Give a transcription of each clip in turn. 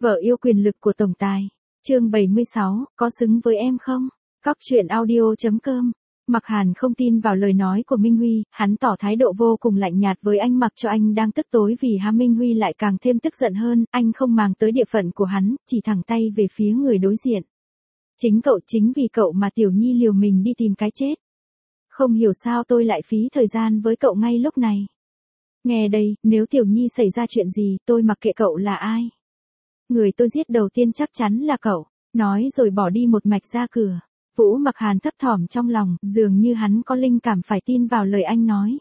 Vợ yêu quyền lực của tổng tài. Chương 76, có xứng với em không? Cóc truyện audio.com. Mặc Hàn không tin vào lời nói của Minh Huy, hắn tỏ thái độ vô cùng lạnh nhạt với anh mặc cho anh đang tức tối vì Minh Huy lại càng thêm tức giận hơn, anh không màng tới địa phận của hắn, chỉ thẳng tay về phía người đối diện. Chính vì cậu mà Tiểu Nhi liều mình đi tìm cái chết. Không hiểu sao tôi lại phí thời gian với cậu ngay lúc này. Nghe đây, nếu Tiểu Nhi xảy ra chuyện gì, tôi mặc kệ cậu là ai. Người tôi giết đầu tiên chắc chắn là cậu, nói rồi bỏ đi một mạch ra cửa. Vũ Mặc Hàn thấp thỏm trong lòng, dường như hắn có linh cảm phải tin vào lời anh nói.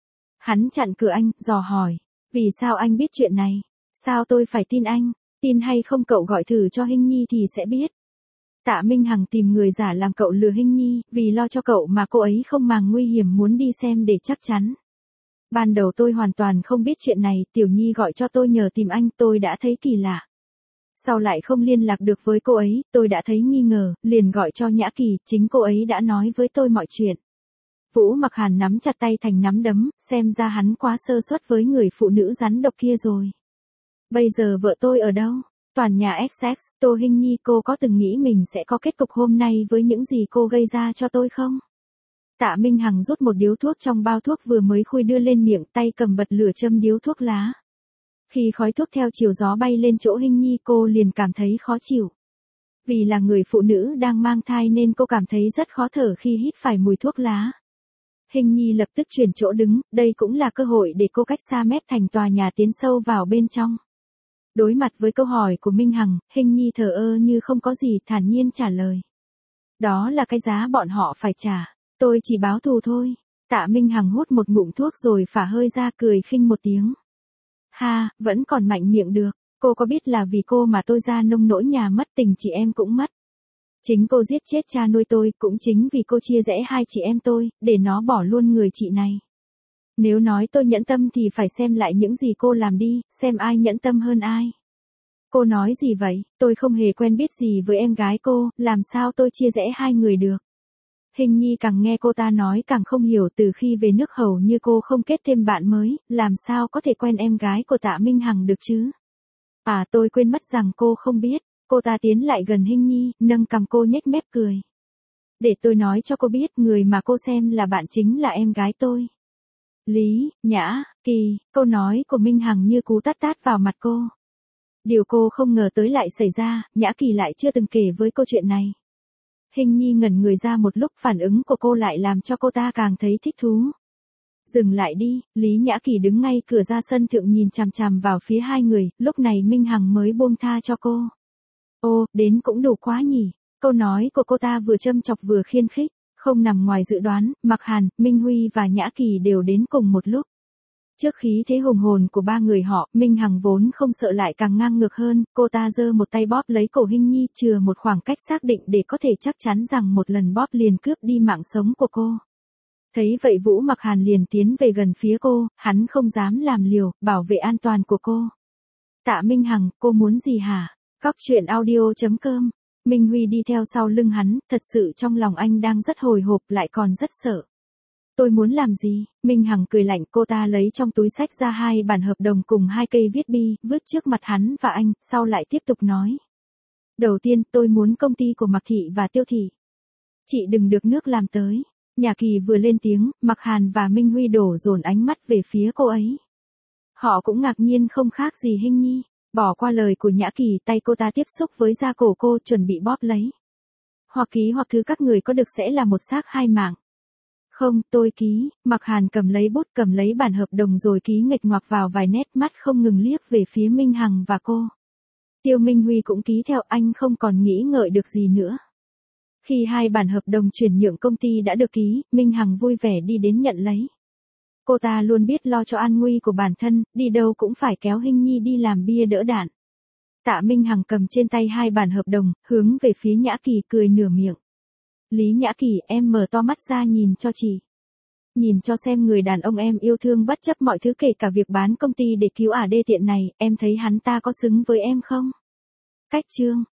Hắn chặn cửa anh, dò hỏi, vì sao anh biết chuyện này? Sao tôi phải tin anh? Tin hay không cậu gọi thử cho Hinh Nhi thì sẽ biết. Tạ Minh Hằng tìm người giả làm cậu lừa Hinh Nhi, vì lo cho cậu mà cô ấy không màng nguy hiểm muốn đi xem để chắc chắn. Ban đầu tôi hoàn toàn không biết chuyện này, Tiểu Nhi gọi cho tôi nhờ tìm anh, tôi đã thấy kỳ lạ. Sau lại không liên lạc được với cô ấy, tôi đã thấy nghi ngờ, liền gọi cho Nhã Kỳ, chính cô ấy đã nói với tôi mọi chuyện. Vũ Mặc Hàn nắm chặt tay thành nắm đấm, xem ra hắn quá sơ suất với người phụ nữ rắn độc kia rồi. Bây giờ vợ tôi ở đâu? Toàn nhà XX, Tô Hinh Nhi, cô có từng nghĩ mình sẽ có kết cục hôm nay với những gì cô gây ra cho tôi không? Tạ Minh Hằng rút một điếu thuốc trong bao thuốc vừa mới khui đưa lên miệng, tay cầm bật lửa châm điếu thuốc lá. Khi khói thuốc theo chiều gió bay lên chỗ Hinh Nhi, cô liền cảm thấy khó chịu. Vì là người phụ nữ đang mang thai nên cô cảm thấy rất khó thở khi hít phải mùi thuốc lá. Hinh Nhi lập tức chuyển chỗ đứng, đây cũng là cơ hội để cô cách xa mép thành tòa nhà tiến sâu vào bên trong. Đối mặt với câu hỏi của Minh Hằng, Hinh Nhi thờ ơ như không có gì, thản nhiên trả lời. Đó là cái giá bọn họ phải trả, tôi chỉ báo thù thôi. Tạ Minh Hằng hút một ngụm thuốc rồi phả hơi ra, cười khinh một tiếng. Ha, vẫn còn mạnh miệng được, cô có biết là vì cô mà tôi ra nông nỗi nhà mất tình chị em cũng mất. Chính cô giết chết cha nuôi tôi, cũng chính vì cô chia rẽ hai chị em tôi, để nó bỏ luôn người chị này. Nếu nói tôi nhẫn tâm thì phải xem lại những gì cô làm đi, xem ai nhẫn tâm hơn ai. Cô nói gì vậy, tôi không hề quen biết gì với em gái cô, làm sao tôi chia rẽ hai người được. Hinh Nhi càng nghe cô ta nói càng không hiểu, từ khi về nước hầu như cô không kết thêm bạn mới, làm sao có thể quen em gái của Tạ Minh Hằng được chứ. À, tôi quên mất rằng cô không biết. Cô ta tiến lại gần Hinh Nhi, nâng cằm cô nhếch mép cười. Để tôi nói cho cô biết, người mà cô xem là bạn chính là em gái tôi. Lý, Nhã, Kỳ, câu nói của Minh Hằng như cú tát tát vào mặt cô. Điều cô không ngờ tới lại xảy ra, Nhã Kỳ lại chưa từng kể với cô chuyện này. Hinh Nhi ngẩn người ra một lúc, phản ứng của cô lại làm cho cô ta càng thấy thích thú. Dừng lại đi, Lý Nhã Kỳ đứng ngay cửa ra sân thượng nhìn chằm chằm vào phía hai người, lúc này Minh Hằng mới buông tha cho cô. Ô, đến cũng đủ quá nhỉ, câu nói của cô ta vừa châm chọc vừa khiên khích, không nằm ngoài dự đoán, Mặc Hàn, Minh Huy và Nhã Kỳ đều đến cùng một lúc. Trước khí thế hùng hồn của ba người họ, Minh Hằng vốn không sợ lại càng ngang ngược hơn, cô ta giơ một tay bóp lấy cổ Hinh Nhi, chừa một khoảng cách xác định để có thể chắc chắn rằng một lần bóp liền cướp đi mạng sống của cô. Thấy vậy Vũ Mặc Hàn liền tiến về gần phía cô, hắn không dám làm liều, bảo vệ an toàn của cô. Tạ Minh Hằng, cô muốn gì hả? Cóc truyện audio.com. Minh Huy đi theo sau lưng hắn, thật sự trong lòng anh đang rất hồi hộp lại còn rất sợ. Tôi muốn làm gì? Minh Hằng cười lạnh, cô ta lấy trong túi xách ra 2 bản hợp đồng cùng 2 cây viết bi, vứt trước mặt hắn và anh, sau lại tiếp tục nói. Đầu tiên, tôi muốn công ty của Mạc Thị và Tiêu Thị. Chị đừng được nước làm tới. Nhã Kỳ vừa lên tiếng, Mặc Hàn và Minh Huy đổ dồn ánh mắt về phía cô ấy. Họ cũng ngạc nhiên không khác gì Hinh Nhi. Bỏ qua lời của Nhã Kỳ, tay cô ta tiếp xúc với da cổ cô, chuẩn bị bóp lấy. Hoặc ký hoặc thứ các người có được sẽ là một xác 2 mạng. Không, tôi ký. Mặc Hàn cầm lấy bút, cầm lấy bản hợp đồng rồi ký nghịch ngoạc vào vài nét, mắt không ngừng liếc về phía Minh Hằng và cô. Tiêu Minh Huy cũng ký theo, anh không còn nghĩ ngợi được gì nữa. Khi 2 bản hợp đồng chuyển nhượng công ty đã được ký, Minh Hằng vui vẻ đi đến nhận lấy. Cô ta luôn biết lo cho an nguy của bản thân, đi đâu cũng phải kéo Hinh Nhi đi làm bia đỡ đạn. Tạ Minh Hằng cầm trên tay 2 bản hợp đồng, hướng về phía Nhã Kỳ cười nửa miệng. Lý Nhã Kỳ, em mở to mắt ra nhìn cho chị. Nhìn cho xem người đàn ông em yêu thương bất chấp mọi thứ kể cả việc bán công ty để cứu ả đê tiện này, em thấy hắn ta có xứng với em không? Cách chương.